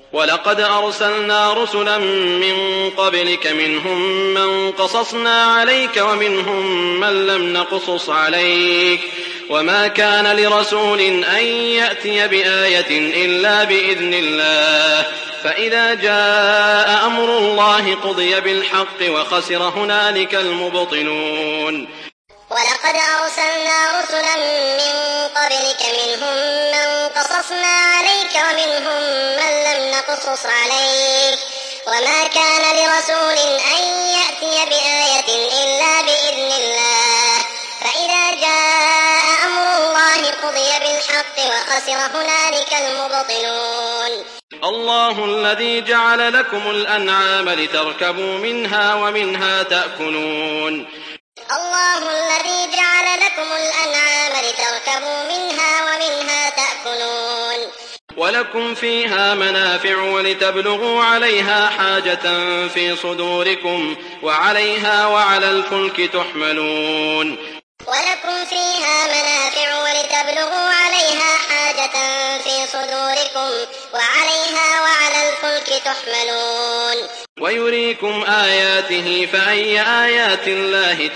ولقد أرسلنا رسلا من قبلك منهم من قصصنا عليك ومنهم من لم نقصص عليك وما كان لرسول أن يأتي بآية إلا بإذن الله فإذا جاء أمر الله قضي بالحق وخسر هنالك المبطلون. ولقد أرسلنا رسلا من قبلك منهم من قصصنا عليك ومنهم من لم نقصص عليك وما كان لرسول أن يأتي بآية إلا بإذن الله فإذا جاء أمر الله قضي بالحق وخسر هنالك المبطلون. الله الذي جعل لكم الأنعام لتركبوا منها ومنها تأكلون. الله الذي جعل لكم الأنعام لتركبوا منها ومنها تأكلون. ولكم فيها منافع ولتبلغوا عليها حاجة في صدوركم وعليها وعلى الفلك تحملون. ولكم فيها منافع ولتبلغوا عليها حاجة في صدوركم وعليها وعلى الفلك تحملون. ويريكم آياته فأي آيات الله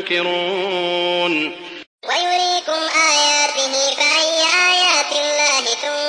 تنكرون. ويريكم آياته فأي آيات الله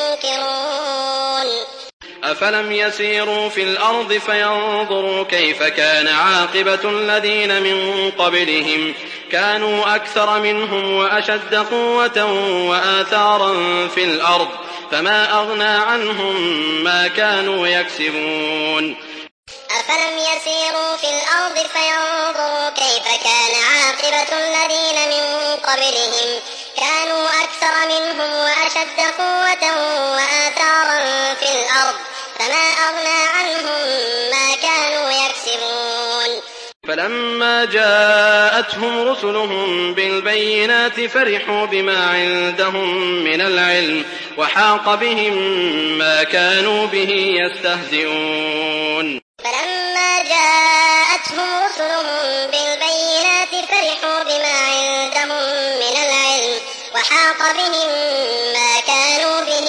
تنكرون. أفلم يسيروا في الأرض فينظروا كيف كان عاقبة الذين من قبلهم كانوا أكثر منهم وأشد قوة وآثارا في الأرض فما أغنى عنهم ما كانوا يكسبون. أفلم يسيروا في الأرض فينظروا كيف كان عاقبة الذين من قبلهم كانوا أكثر منهم وأشد قوة وآثارا في الأرض فما أغنى عنهم ما كانوا يكسبون. فلما جاءتهم رسلهم بالبينات فرحوا بما عندهم من العلم وحاق بهم ما كانوا به يستهزئون. فلما جاءتهم رسلهم بالبينات فرحوا بما عندهم من العلم وحاق بهم ما كانوا به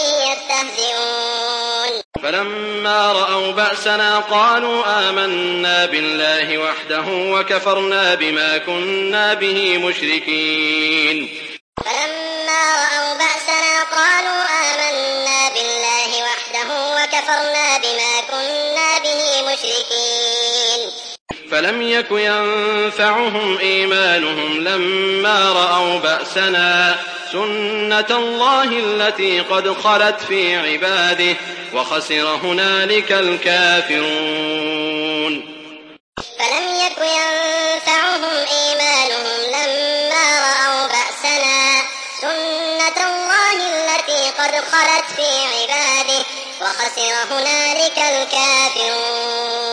يستهزئون. فلما رأوا بأسنا قالوا آمنا بالله وحده وكفرنا بما كنا به مشركين. فلما رأوا بأسنا قالوا آمنا بالله وحده وكفرنا بما كنا به مشركين. فلم يك ينفعهم إيمانهم لما رأوا بأسنا سنة الله التي قد خلت في عباده وخسر هنالك الكافرون. فلم يك ينفعهم إيمانهم لما رأوا بأسنا سنة الله التي قد خلت في عباده وخسر هنالك الكافرون.